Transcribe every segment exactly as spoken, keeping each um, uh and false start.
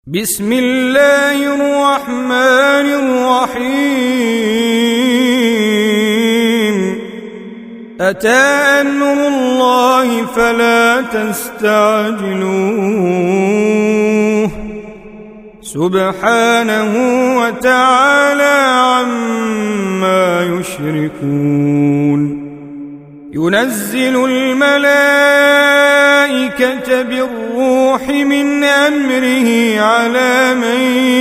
بسم الله الرحمن الرحيم أتى أمر الله فلا تستعجلوه سبحانه وتعالى عما يشركون ينزل الملائكة بالروح من أمره على من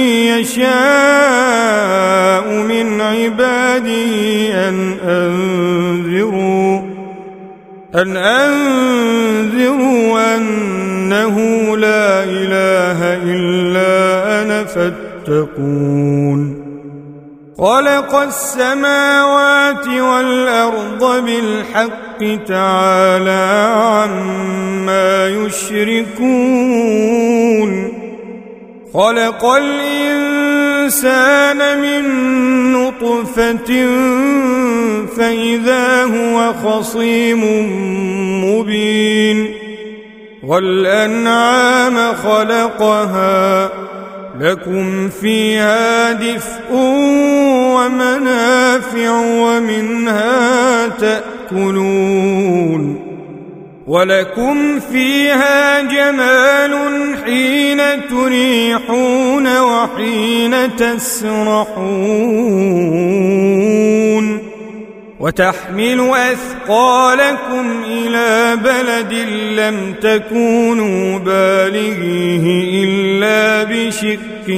يشاء من عباده أن أنذروا أن أنذروا أنه لا إله إلا أنا فاتقون خلق السماوات والأرض بالحق تعالى عما يشركون خلق الإنسان من نطفة فإذا هو خصيم مبين والأنعام خلقها لكم فيها دفء ومنافع ومنها تأكلون ولكم فيها جمال حين تريحون وحين تسرحون وتحمل أثقالكم إلى بلد لم تكونوا بالغيه إلا بشق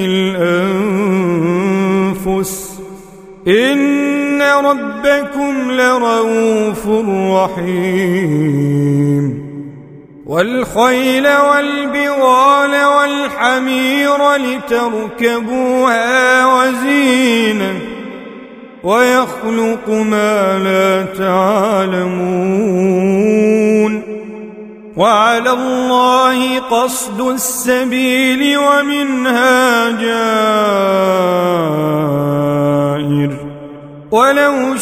الأنفس إن ربكم لرؤوف رحيم والخيل والبغال والحمير لتركبوها وزينة ويخلق ما لا تعلمون وعلى الله قصد السبيل ومنها جائر ولو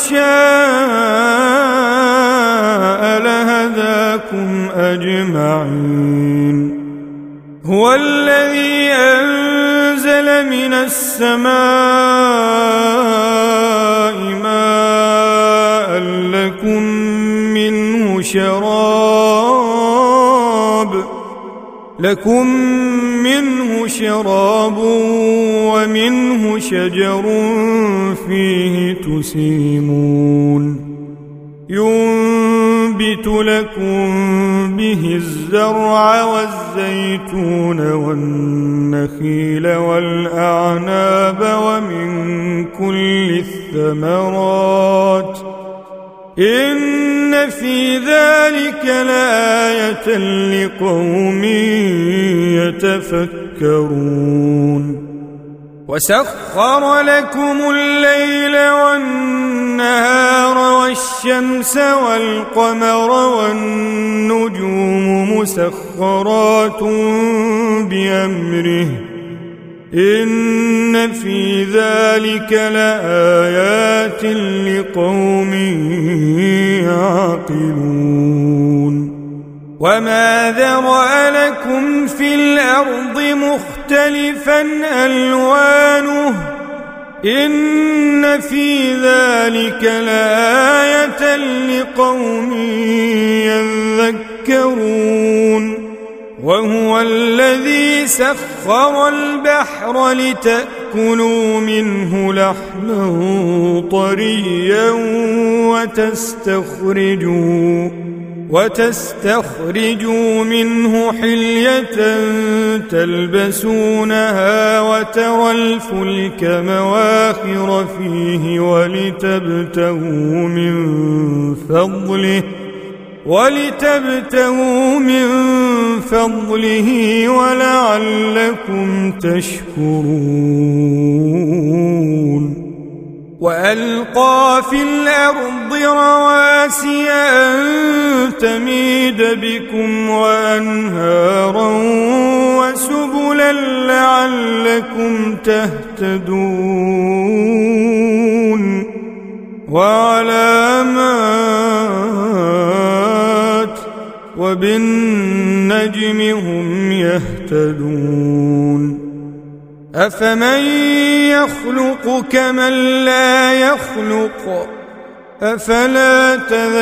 شاء لهداكم أجمعين هو الذي أنزل من السماء ماء لكم منه شراب لكم منه شراب ومنه شجر فيه تسيمون ينبت لكم به الزرع والزيتون والنخيل والأعناب ومن كل الثمرات إن في ذلك لآية لقوم يتفكرون وسخر لكم الليل والنهار والشمس والقمر والنجوم مسخرات بأمره إن في ذلك لآيات لقوم يعقلون وما ذرأ لكم في الأرض مختلفا ألوانه إن في ذلك لآية لقوم يذكرون وهو الذي سخر البحر لتأكلوا منه لحما طريا وتستخرجوا وتستخرجوا منه حلية تلبسونها وترى الفلك مواخر فيه ولتبتغوا من فضله ولتبتغوا من فضله ولعلكم تشكرون وألقى في الأرض رواسي أن تميد بكم وأنهارا وسبلا لعلكم تهتدون وعلامات وبالنجم هم يهتدون أفمن يخلق كمن لا يخلق أفلا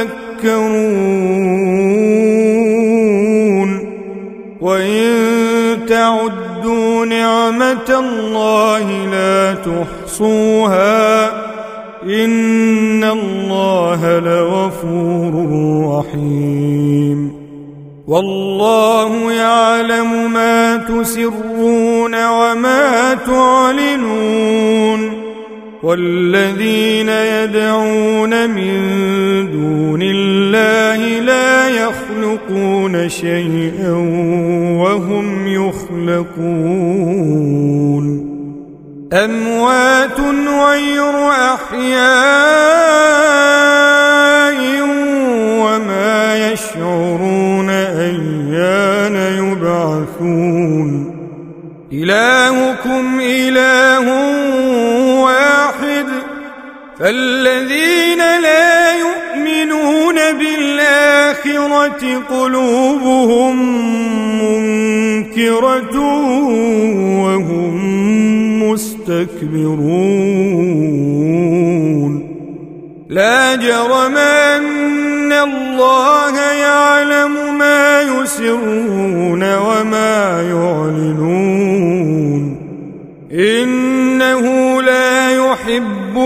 تذكرون وإن تعدوا نعمة الله لا تحصوها إن الله لغفور رحيم والله يعلم ما تسرون وما تعلنون والذين يدعون من دون الله لا يخلقون شيئا وهم يخلقون أموات غير أحياء وما يشعرون أيان يبعثون إلهكم إله واحد فالذين لا يؤمنون بالآخرة قلوبهم منكرة وهم مستكبرون لا جرم أن الله يعلم ما يسرون وما يعلنون إنه لا يحب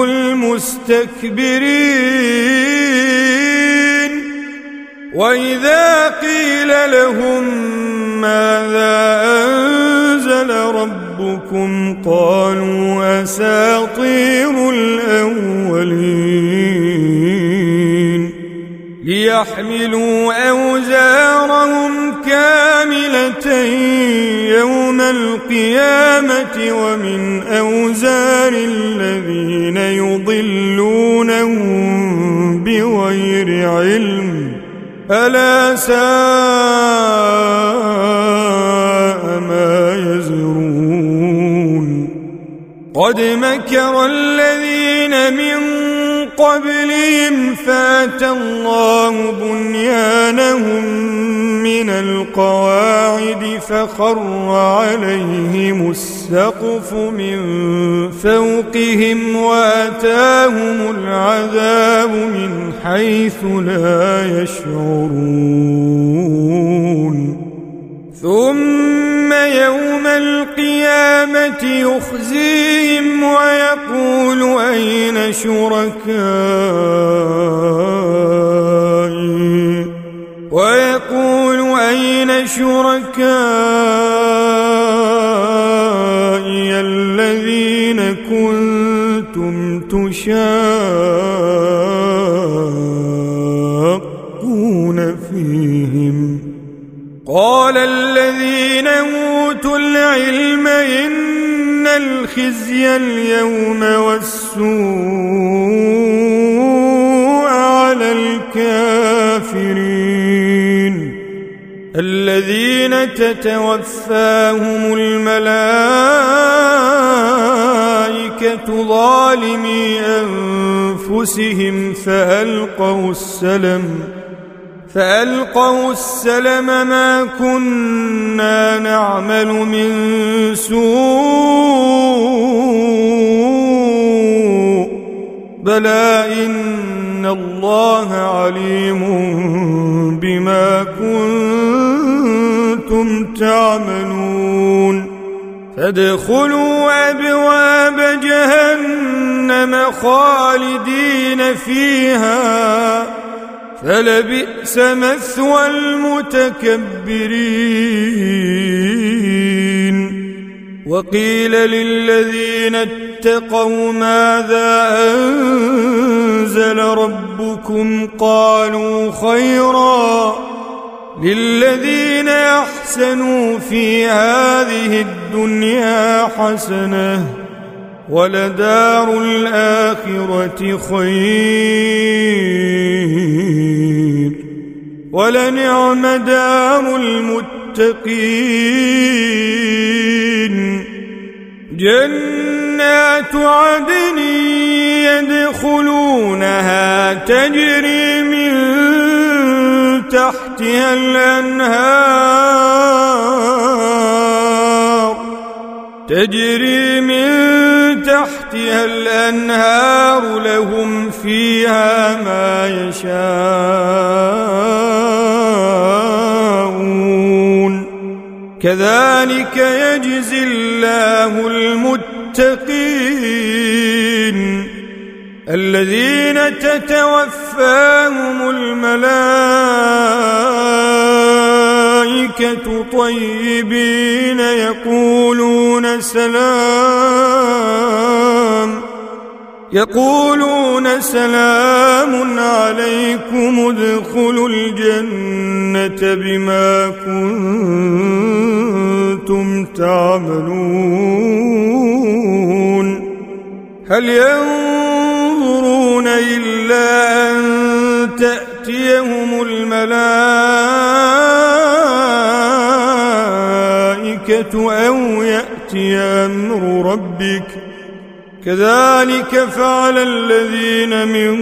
المستكبرين وإذا قيل لهم ماذا أنزل ربكم قالوا أساطير الأولين ليحملوا أوزارهم كاملة يوم القيامة ومن أوزار الذين يضلونهم بغير علم ألا ساء ما يزرون قد مكر الذين من قبلهم فاتى الله بنيانهم من القواعد فخر عليهم السقف من فوقهم وأتاهم العذاب من حيث لا يشعرون ثم يوم القيامة يخزيهم ويقول أين شركائي ويقول أين شركائي الذين كنتم تشاقون فيهم قال الذين أوتوا العلم إن الخزي اليوم والسوء على الكافرين الذين تتوفاهم الملائكة ظالمي أنفسهم فألقوا السلم فألقوا السلم ما كنا نعمل من سوء بلى إن الله عليم بما كنتم تعملون فادخلوا أبواب جهنم خالدين فيها فلبئس مثوى المتكبرين وقيل للذين اتقوا ماذا أنزل ربكم قالوا خيرا للذين أحسنوا في هذه الدنيا حسنة ولدار الآخرة خير ولنعم دار المتقين جنات عدن يدخلونها تجري من تحتها الأنهار تجري من تحتها الأنهار لهم فيها ما يشاءون كذلك يجزي الله المتقين الذين تتوفاهم الملائكة طيبين يقولون سلام يقولون سلام عليكم ادخلوا الجنة بما كنتم تعملون هل ينظرون إلا أن تأتيهم الملائكة أو يأتي أمر ربك كذلك فعل الذين من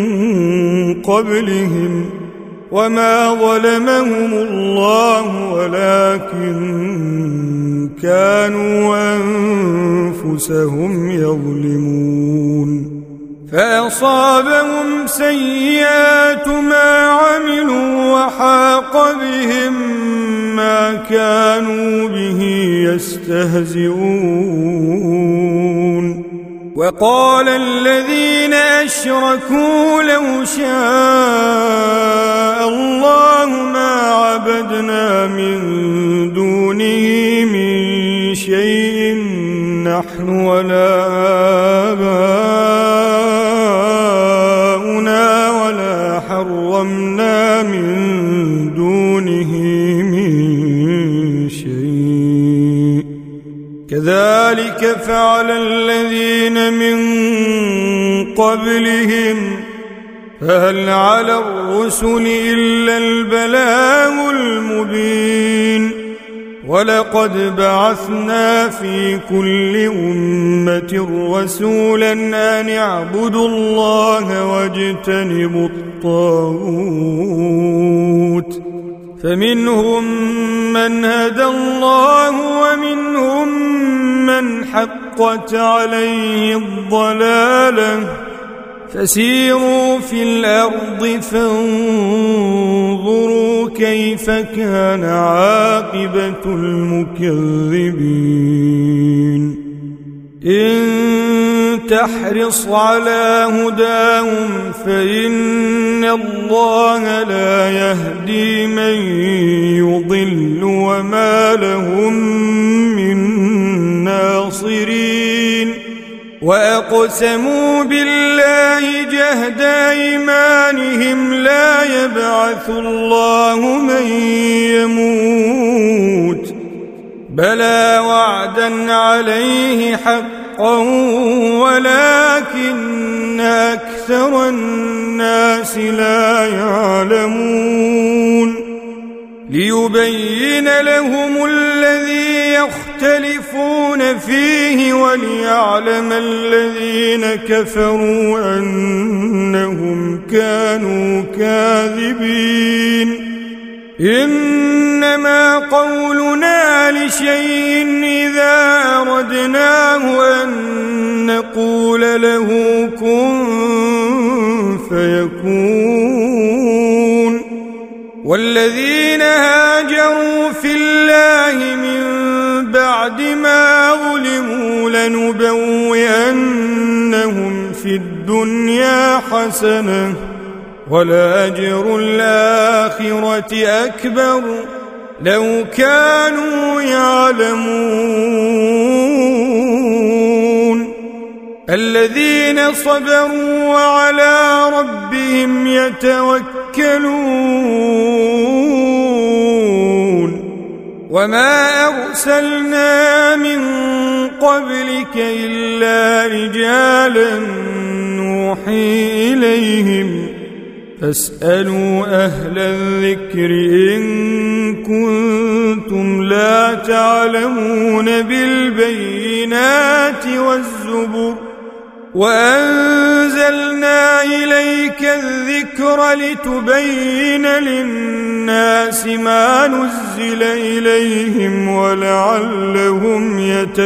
قبلهم وما ظلمهم الله ولكن كانوا أنفسهم يظلمون فأصابهم سيئات ما عملوا وحاق بهم ما كانوا به يستهزئون وقال الذين أشركوا لو شاء الله ما عبدنا من دونه من شيء نحن ولا آباؤنا ولا حرمنا من دونه من شيء كذلك فعل الذين من قبلهم فهل على الرسل إلا البلاغ المبين ولقد بعثنا في كل أمة رسولا أن اعبدوا الله واجتنبوا الطاغوت فمنهم من هدى الله ومنهم من حقت عليه الضلالة فسيروا في الأرض فانظروا كيف كان عاقبة المكذبين إن تحرص على هداهم فإن الله لا يهدي من يضل وما لهم من ناصرين وأقسموا بالله جهد أيمانهم لا يبعث الله من يموت بلى وعدا عليه حقا ولكن أكثر الناس لا يعلمون ليبين لهم الذي يختلفون فيه وليعلم الذين كفروا أنهم كانوا كاذبين إنما قولنا لشيء إذا أردناه أن نقول له كن فيكون والذين هاجروا في الله من بعد ما ظلموا لنبوئنهم في الدنيا حسنة ولأجر الآخرة أكبر لو كانوا يعلمون الذين صبروا وعلى ربهم يتوكلون وما أرسلنا من قبلك إلا رجالا نوحي إليهم فاسألوا أهل الذكر إن كنتم لا تعلمون بالبينات والزبر وأنزلنا إليك الذكر لتبين للناس ما نزل إليهم ولعلهم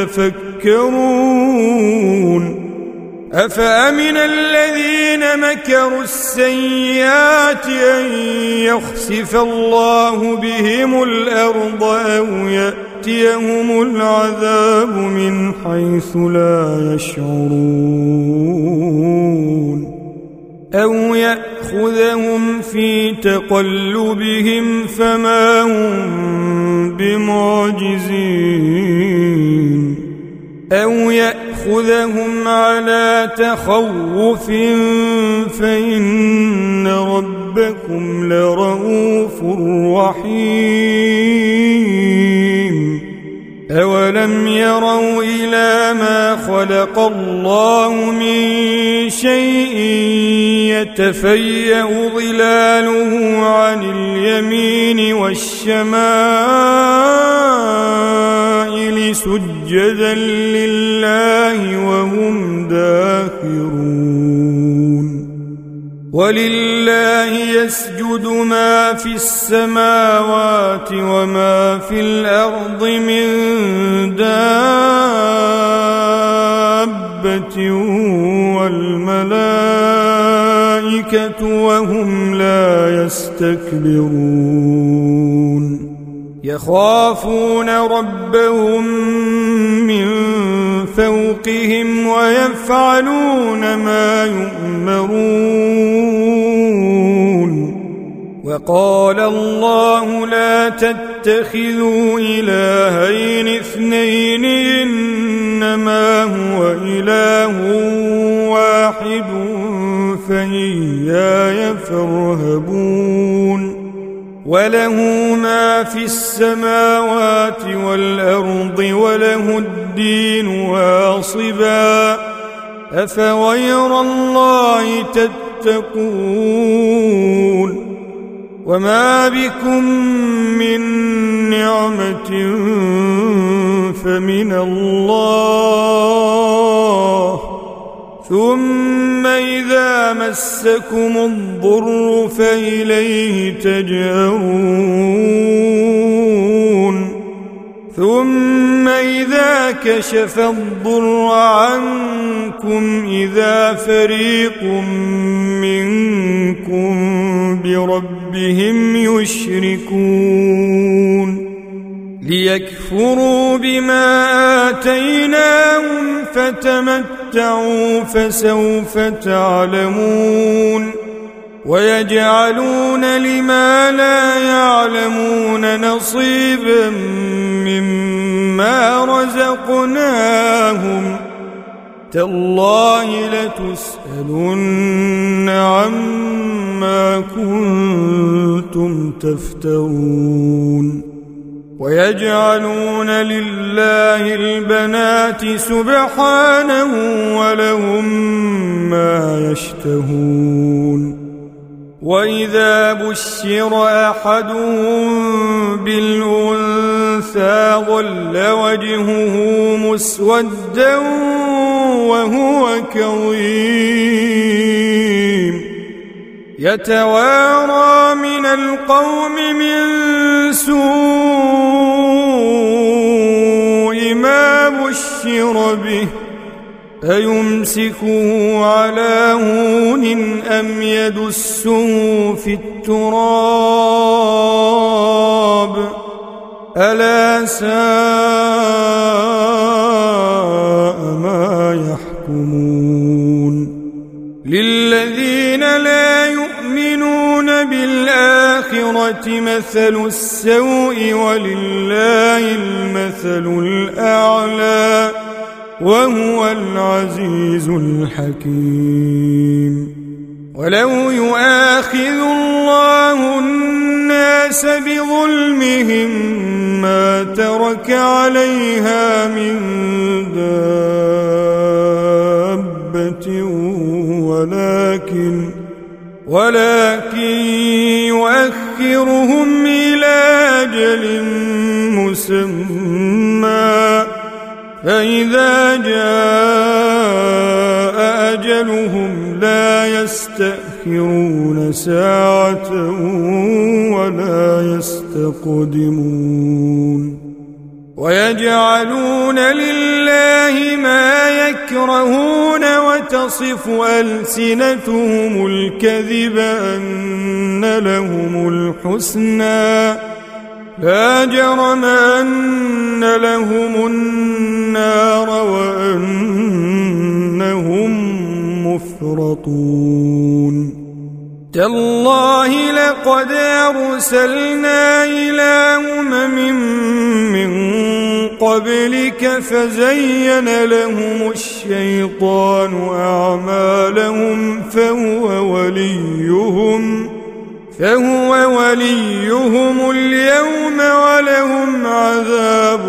يتفكرون أفأمن الذين مكروا السيئات أن يخسف الله بهم الأرض أو يأتيهم العذاب من حيث لا يشعرون أو يأخذهم في تقلبهم فما هم بمعجزين أو يأخذهم على تخوف فإن ربكم لرؤوف رحيم أولم يروا إلى ما خلق الله من شيء يتفيأ ظلاله عن اليمين والشمائل سجدا لله وهم داخرون ولله يسجد ما في السماوات وما في الأرض من دابة والملائكة وهم لا يستكبرون يخافون ربهم من فوقهم ويفعلون ما يؤمرون وقال الله لا تتخذوا إلهين اثنين إنما هو إله واحد فإياي فارهبون وله ما في السماوات والأرض وله الدين واصبا أفغير الله تتقون وما بكم من نعمة فمن الله ثم إذا مسكم الضر فإليه تجأرون ثم إذا كشف الضر عنكم إذا فريق منكم بربهم يشركون ليكفروا بما آتيناهم فتمتعوا فسوف تعلمون ويجعلون لما لا يعلمون نصيبا مما رزقناهم تالله لتسألن عما كنتم تفترون ويجعلون لله البنات سبحانه ولهم ما يشتهون وإذا بشر أحدهم بالأنثى ظل وجهه مسودا وهو كظيم يتوارى من القوم من سوء ما بشر به أيمسكه على هون أم يدسه في التراب ألا ساء ما يحكمون للذين لا يؤمنون بالآخرة مثل السوء ولله المثل الأعلى وهو العزيز الحكيم ولو يؤاخذ الله الناس بظلمهم ما ترك عليها من دابة ولكن ولكن يؤخرهم إلى أجل مسمى فإذا جاء أجلهم لا يستأخرون ساعة ولا يستقدمون ويجعلون لله ما يكرهون وتصف ألسنتهم الكذب أن لهم الحسنى لا جرم أن لهم النار وأنهم مفرطون تالله لقد أرسلنا إلى أمم من قبلك فزين لهم الشيطان أعمالهم فهو وليهم فهو وليهم اليوم ولهم عذاب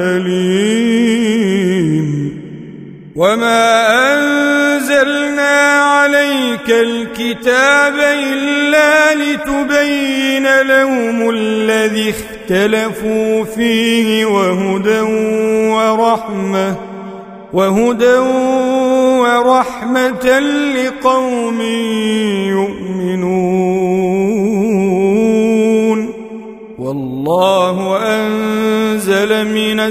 أليم وما أنزلنا عليك الكتاب إلا لتبين لهم الذي اختلفوا فيه وهدى ورحمة وهدى ورحمة لقوم يؤمنون والله أنزل من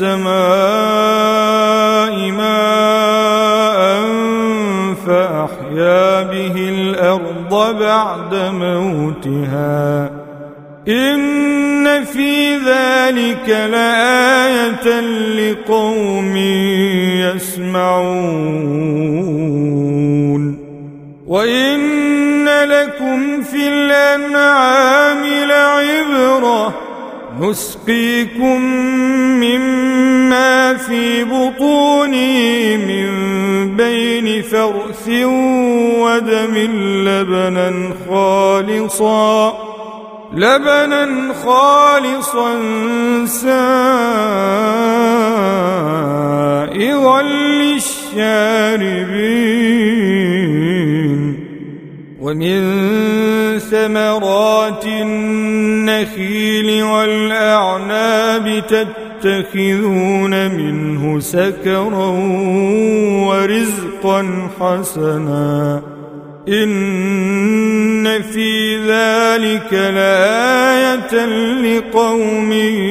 السماء ماء فأحيا به الأرض بعد موتها إن في ذلك لآية لقوم يسمعون وإن لكم في الأنعام لعبرة نسقيكم مما في بطونه من بين فرث ودم لبنا خالصا لبنا خالصا سائغا للشاربين ومن ثمرات النخيل والأعناب تتخذون منه سكرا ورزقا حسنا إن في ذلك لآية لقوم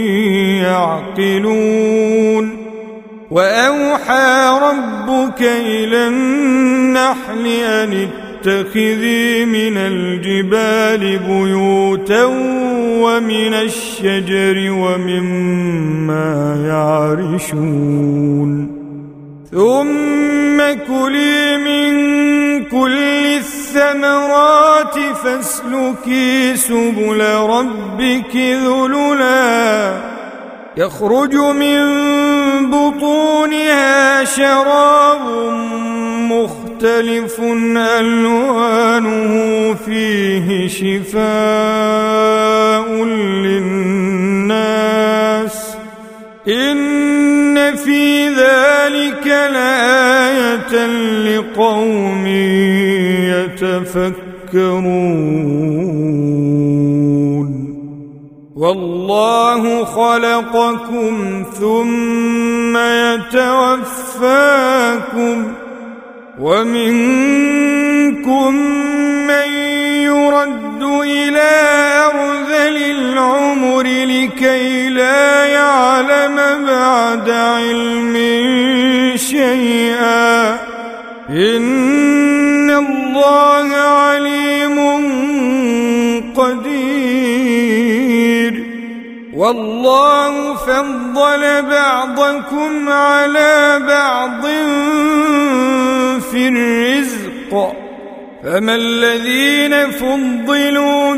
يعقلون وأوحى ربك إلى النحل أن اتخذي من الجبال بيوتا ومن الشجر ومما يعرشون ثم كلي من كل الثمرات فاسلكي سبل ربك ذللا يخرج من بطونها شراب مختلف ألوانه فيه شفاء للناس إن في ذلك لآية لقوم يتفكرون والله خلقكم ثم يتوفاكم ومنكم من يرد إلى أرذل العمر لكي لا يعلم بعد علم شيئا إن الله عليم قدير والله فضل بعضكم على بعض في الرزق فما الذين فضلوا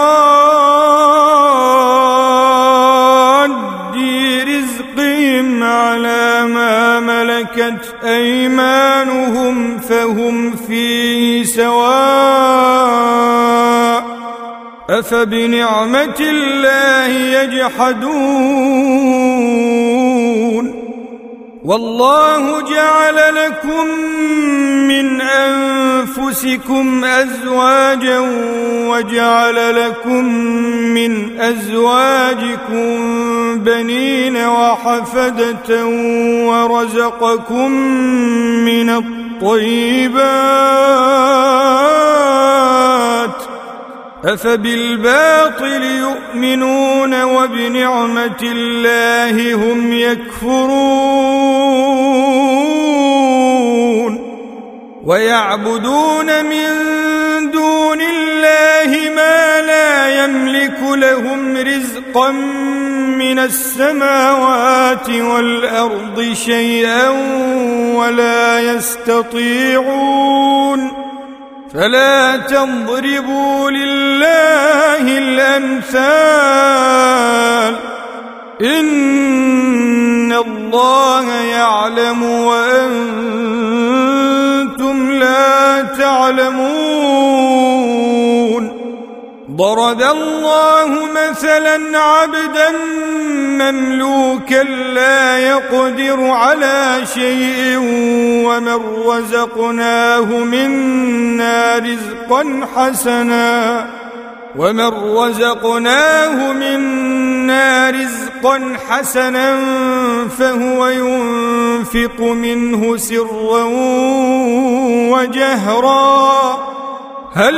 براد رزقهم على ما ملكت أيمانهم فهم فيه سواء أفبنعمة الله يجحدون والله جعل لكم من أنفسكم أزواجا وجعل لكم من أزواجكم بنين وحفدة ورزقكم من الطيبات أفبالباطل يؤمنون وبنعمة الله هم يكفرون ويعبدون من دون الله ما لا يملك لهم رزقا من السماوات والأرض شيئا ولا يستطيعون فلا تضربوا لله الأمثال إن الله يعلم وأنتم لا تعلمون ضرب الله مثلا عبدا مملوكا لا يقدر على شيء ومن رزقناه منا رزقا حسنا ومن رزقناه منا رزقا حسنا فهو ينفق منه سرا وجهرا هل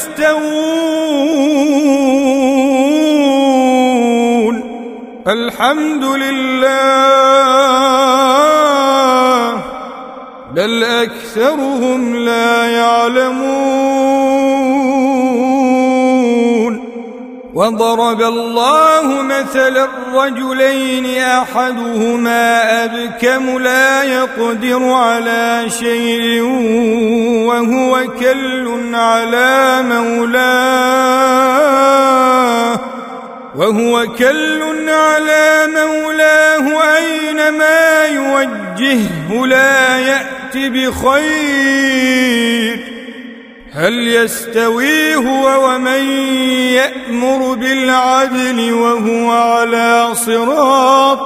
يستوون الحمد لله بل أكثرهم لا يعلمون وضرب الله مثلا الرجلين أحدهما أبكم لا يقدر على شيء وهو كل على مولاه وهو كل على مولاه أينما يوجهه لا يأت بخير هل يستوي هو ومن يأمر بالعدل وهو على صراط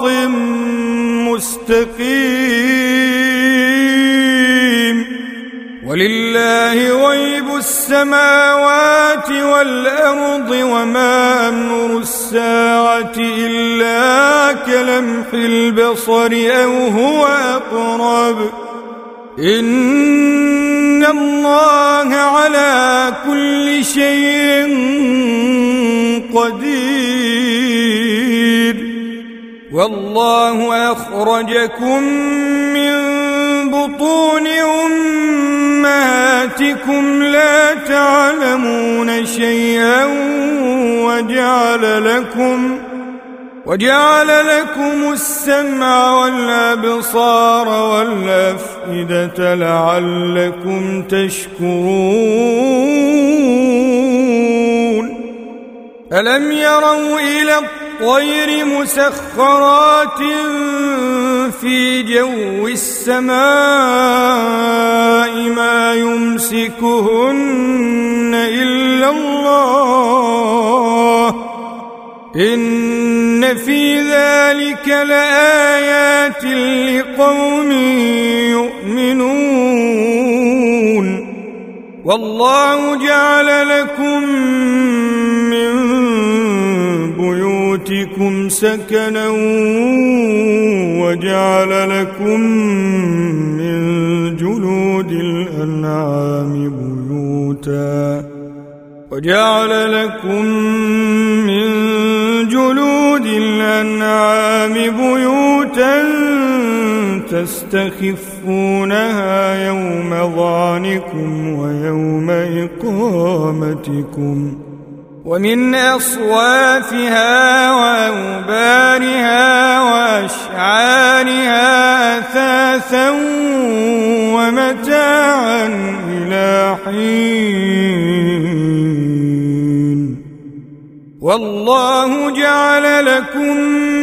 مستقيم ولله غيب السماوات والأرض وما أمر الساعة إلا كلمح البصر أو هو أقرب إن الله على كل شيء قدير والله أخرجكم من بطون أمهاتكم لا تعلمون شيئا وجعل لكم وجعل لكم السمع والأبصار والأفئدة لعلكم تشكرون ألم يروا إلى الطير مسخرات في جو السماء ما يمسكهن إلا الله إن في ذلك لآيات لقوم يؤمنون والله جعل لكم من بيوتكم سكنا وجعل لكم من جلود الأنعام بيوتا وجعل لكم من جلود الأنعام بيوتا تستخفونها يوم ظعنكم ويوم إقامتكم ومن أصوافها وأوبارها وأشعارها أثاثا ومتاعا إلى حين والله جعل لكم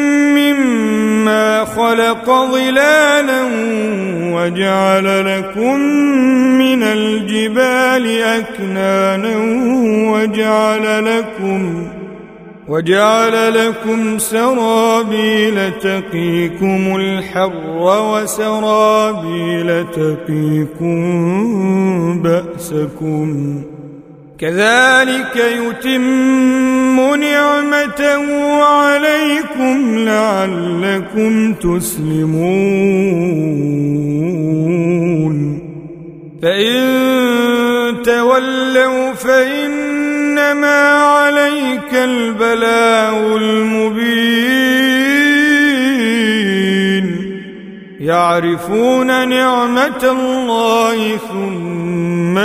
مما خلق ظلالا وجعل لكم من الجبال أكنانا وجعل لكم وجعل لكم سرابيل تقيكم الحر وسرابيل تقيكم بأسكم كذلك يتم نعمته عليكم لعلكم تسلمون فإن تولوا فإنما عليك البلاغ المبين يعرفون نعمة الله ثم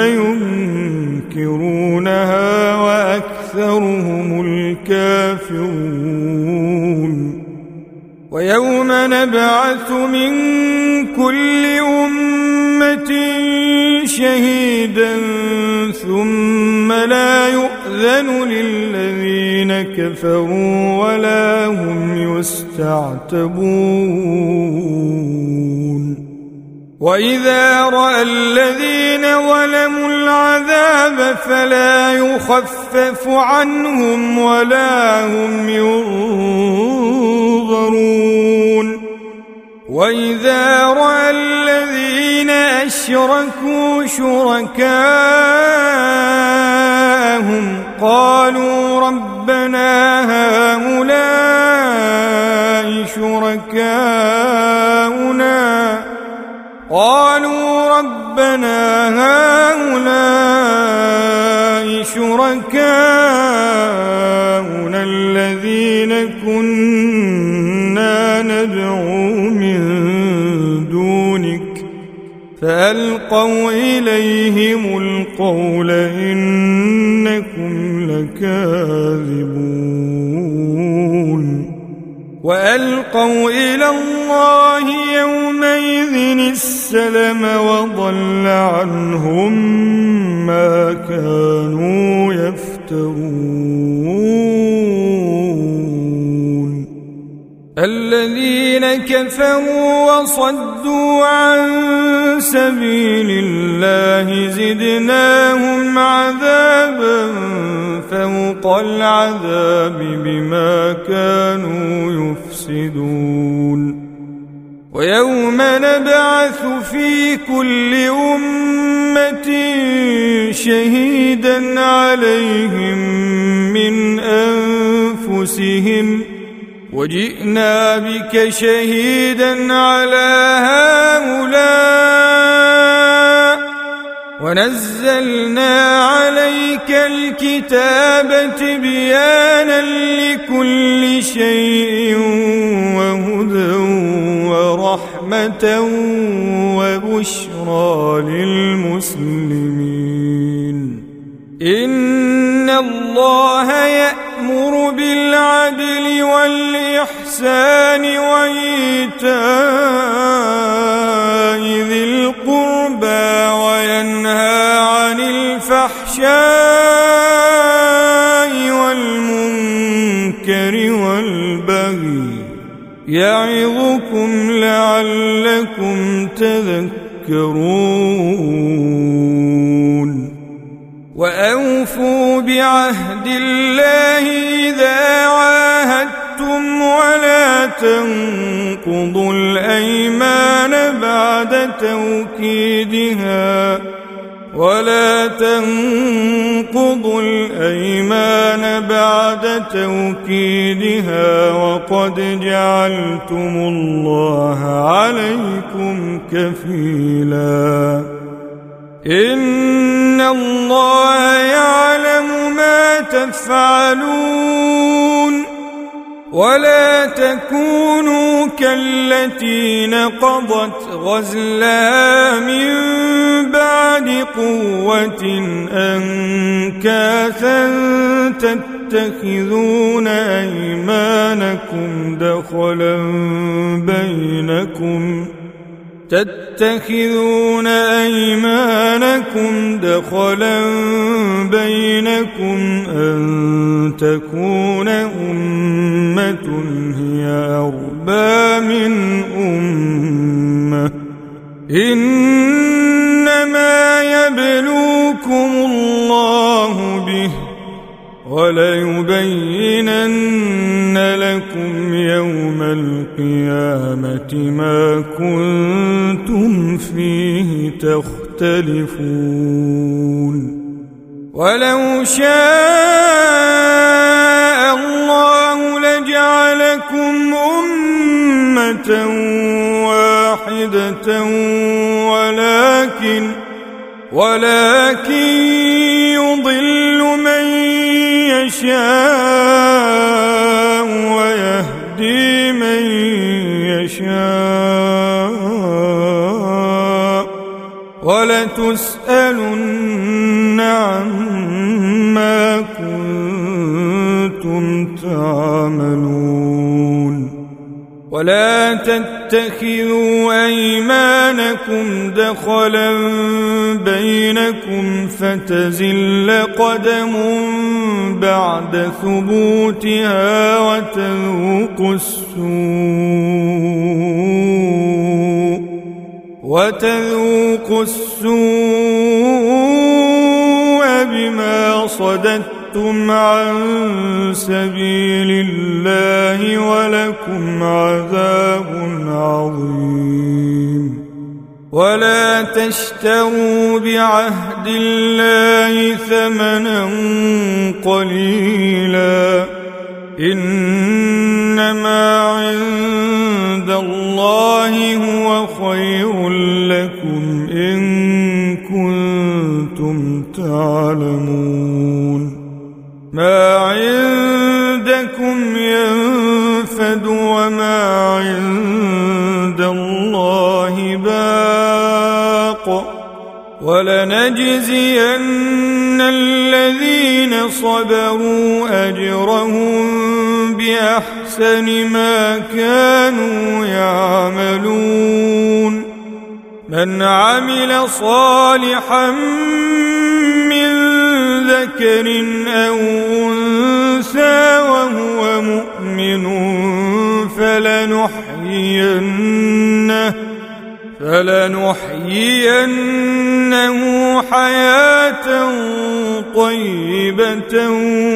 ينكرونها وأكثرهم الكافرون ويوم نبعث من كل أمة شهيدا ثم لا يؤذن للذين كفروا ولا هم يستعتبون وإذا رأى الذين ظلموا العذاب فلا يخفف عنهم ولا هم ينظرون وإذا رأى الذين أشركوا شركاءهم قالوا ربنا هؤلاء شركاؤنا قالوا ربنا هؤلاء شركاؤنا الذين كنا ندعو من دونك فألقوا إليهم القول إنكم لكاذبون وألقوا إلى الله يومئذ السلم وضل عنهم ما كانوا يفترون الذين كفروا وصدوا عن سبيل الله زدناهم عذابا فوق العذاب بما كانوا يفسدون ويوم نبعث في كل أمة شهيدا عليهم من أنفسهم وجئنا بك شهيدا على هؤلاء ونزلنا عليك الكتاب تبيانا لكل شيء وهدى ورحمة وبشرى للمسلمين إن الله يأمر بالعدل والإحسان وإيتاء ذي القربى وينهى عن الفحشاء والمنكر والبغي يعظكم لعلكم تذكرون وأوفوا بعهد الله إذا عاهدتم ولا تنقضوا الأيمان بعد توكيدها ولا تنقضوا الأيمان بعد توكيدها وقد جعلتم الله عليكم كفيلا إن الله يعلم ما تفعلون ولا تكونوا كالتي نقضت غزلها من بعد قوة أنكاثا تتخذون أيمانكم دخلا بينكم تتخذون أيمانكم دخلا بينكم أن تكون أمة هي أربى من أمة إنما يبلوكم الله به وليبينن لكم يوم القيامة ما كنتم فيه تختلفون ولو شاء الله لجعلكم أمة واحدة ولكن ولكن يضل من يشاء ويهدي من يشاء ولتسألن عما كنتم تعملون ولا تتخذوا أيمانكم دخلا بينكم فتزل قدم بعد ثبوتها وتذوقوا السوء وتذوقوا السوء بما صددتم عن سبيل الله ولكم عذاب عظيم ولا تشتروا بعهد الله ثمنا قليلا إنما عند الله هو خير لكم إن كنتم تعلمون ما عندكم ينفد وما عند الله باق ولنجزين الذين صبروا أجرهم بأحسن ما كانوا يعملون من عمل صالحا من ذكر أو أنثى وهو مؤمن فلنحيينه فلنحيينه حياة طيبة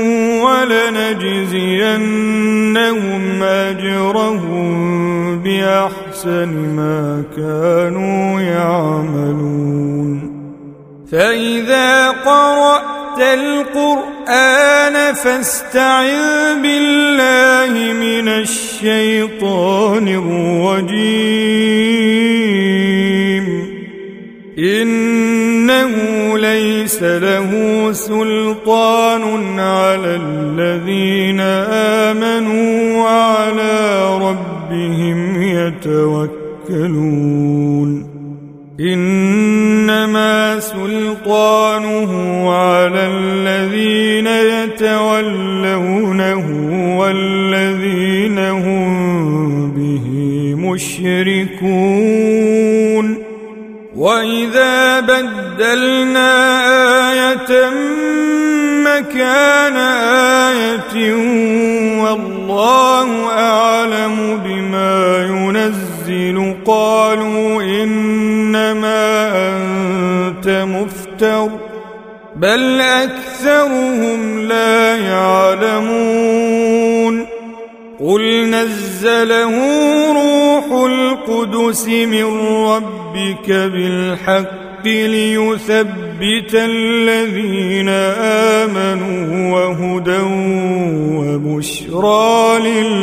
ولنجزينهم أجرهم بأحسن ما كانوا يعملون فإذا قرأت القرآن فاستعذ بالله من الشيطان الرجيم إنه ليس له سلطان على الذين آمنوا وعلى ربهم يتوكلون إنما سلطانه على الذين يتولونه والذين هم به مشركون وإذا بدلنا آية مكان آية والله أعلم بما ينزل قالوا إنما أنت مفتر بل أكثرهم لا يعلمون قل نزله روح القدس من ربك بالحق ليثبت الذين آمنوا وهدى وبشرى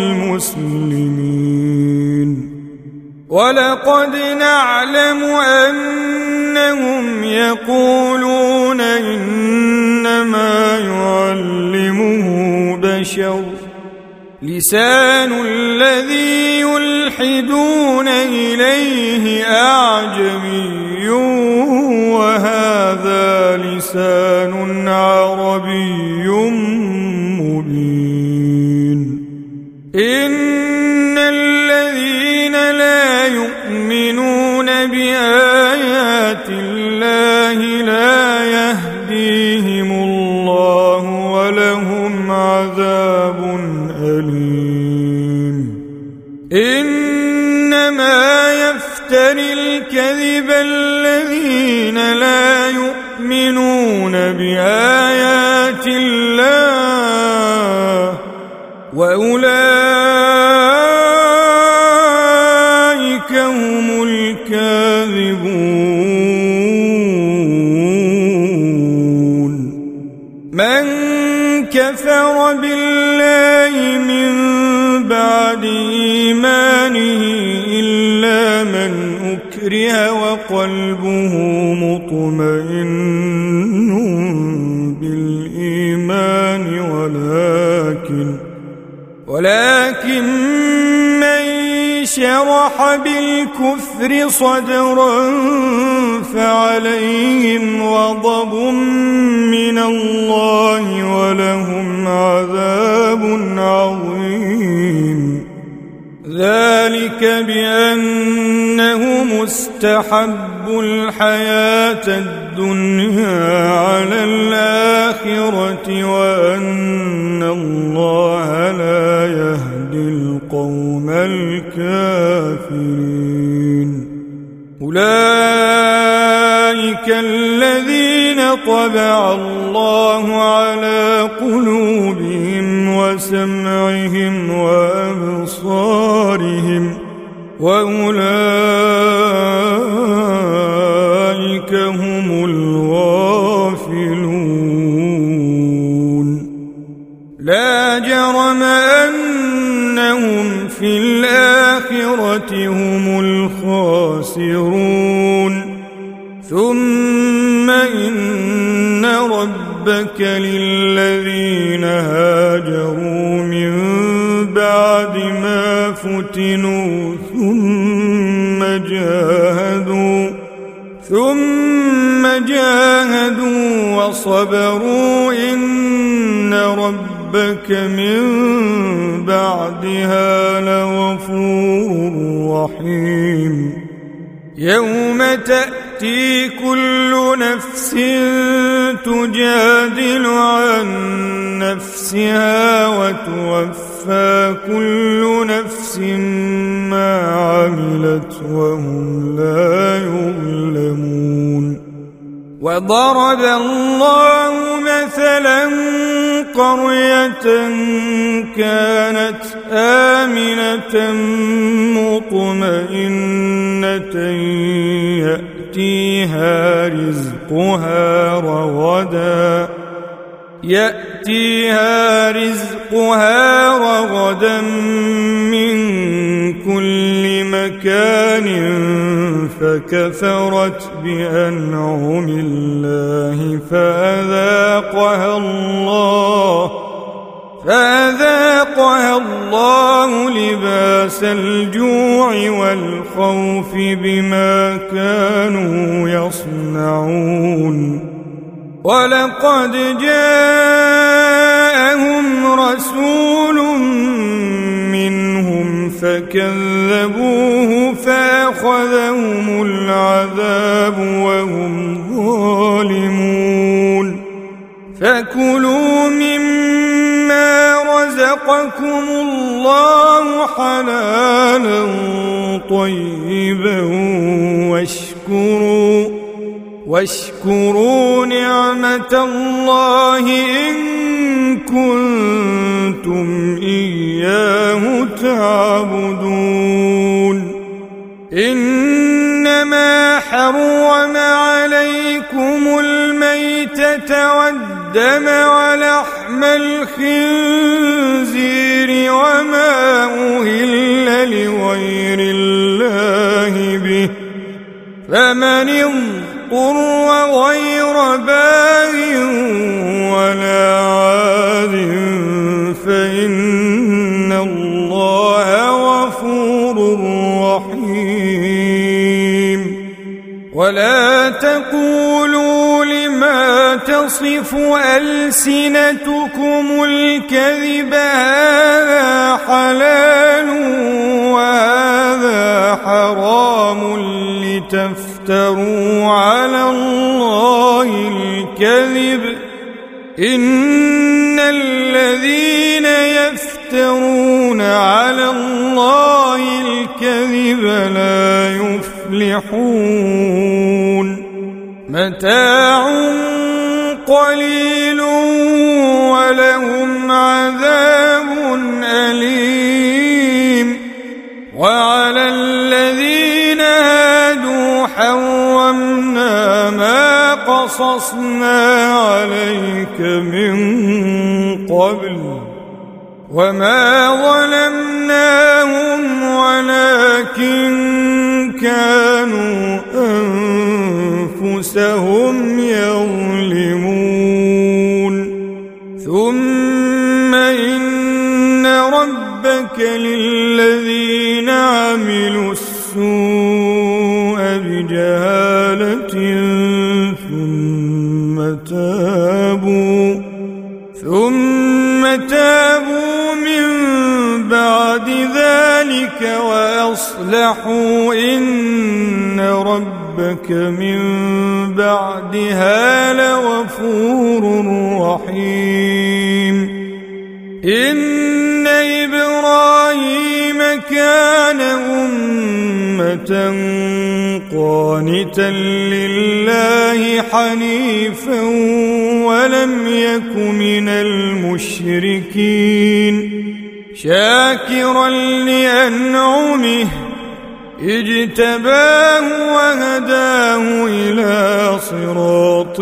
للمسلمين ولقد نعلم أنهم يقولون إنما يعلمه بشر لسان الذي يلحدون إليه أعجمي وهذا لسان عربي مبين إن الذين لا يؤمنون بآيات الله لا يهديهم الله ولهم عذاب أليم إنما يفتري الكذب الذين لا يؤمنون بآيات الله وأولئك هم الكاذبون. من كفر بالله من بعد إيمانه إلا من أكره وقلبه مطمئن بالإيمان ولكن ولكن من شرح بالكفر صدرا فعليهم غضب من الله ولهم عذاب عظيم. ذلك بأنه مستحب الحياة الدنيا على الآخرة وأن الله لا يهدي القوم الكافرين. أولئك الذين طبع الله على قلوبهم وسمعهم وأبصارهم وأولئك هم الغافلون. لا جرم أنهم في الآخرة هم الخاسرون. ثم إن ربك للذين هاجروا من بعد ما فتنوا ثم جاهدوا ثم جاهدوا وصبروا إن ربك من بعدها لغفور رحيم. يوم تأتي كل نفس تجادل عن نفسها وتوفى كل نفس ما عملت وهم لا يظلمون. وضرب الله مثلا قرية كانت آمنة مطمئنة يأتيها رزقها رغدا يأتيها رزقها رغدا من كل مكان فكفرت بأنعم الله فأذاقها الله فأذاقها الله لباس الجوع والخوف بما كانوا يصنعون. ولقد جاءهم رسول منهم فكذبوه فأخذهم العذاب وهم ظالمون. فكلوا مما رزقكم الله حلالا طيبا واشكروا واشكروا نعمة الله إن كنتم إياه تعبدون. إنما حرم عليكم الميتة والدم ولحم الخنزير وما أهل لغير الله به فمن اضطر غير باغ ولا عاد فإن الله غفور رحيم. ولا تقولوا لما تصف ألسنتكم الكذب هذا حلال وهذا حرام لتفتروا على الله الكذب إن الذين يفترون على الله الكذب لا يفلحون. متاع قليل ولهم عذاب حرمنا ما قصصنا عليك من قبل وما ظلمناهم ولكن كانوا أنفسهم يظلمون ثم إن ربك للذين عملوا السوء بجهالة ثم تابوا ثم تابوا من بعد ذلك وأصلحوا إن ربك من بعدها لغفور رحيم إن إبراهيم كان أمة قانتا لله حنيفا ولم يك من المشركين شاكرا لأنعمه اجتباه وهداه إلى صراط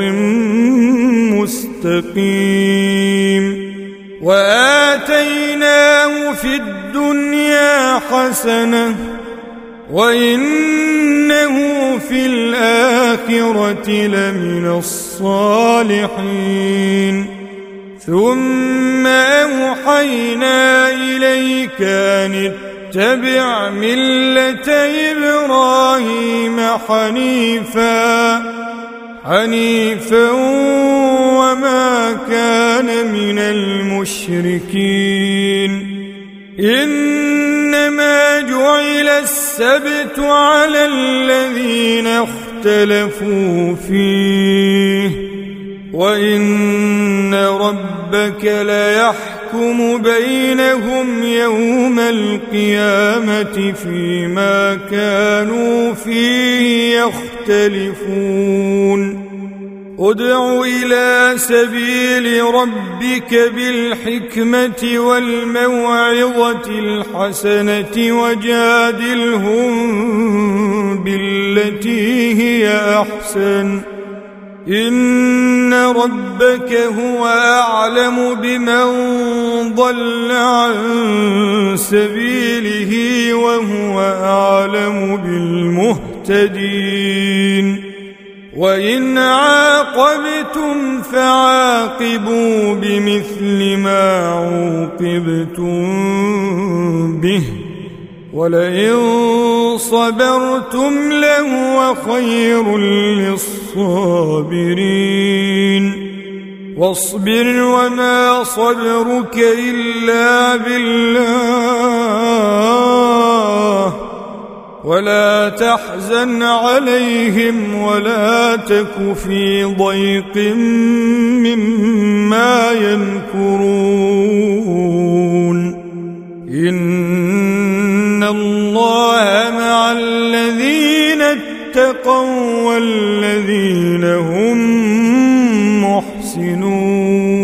مستقيم وآتيناه في الدنيا حسنة وإنه في الآخرة لمن الصالحين ثم أوحينا إليك أن اتبع ملة إبراهيم حنيفا حنيفا وما كان من المشركين إنما جعل السبت على الذين اختلفوا فيه وإن ربك ليحكم بينهم يوم القيامة فيما كانوا فيه يختلفون ادع إلى سبيل ربك بالحكمة والموعظة الحسنة وجادلهم بالتي هي أحسن إن ربك هو أعلم بمن ضل عن سبيله وهو أعلم بالمهتدين وإن عاقبتم فعاقبوا بمثل ما عوقبتم به ولئن صبرتم لهو خير للصابرين واصبر وما صبرك إلا بالله ولا تحزن عليهم ولا تك في ضيق مما يمكرون إن الله مع الذين اتقوا والذين هم محسنون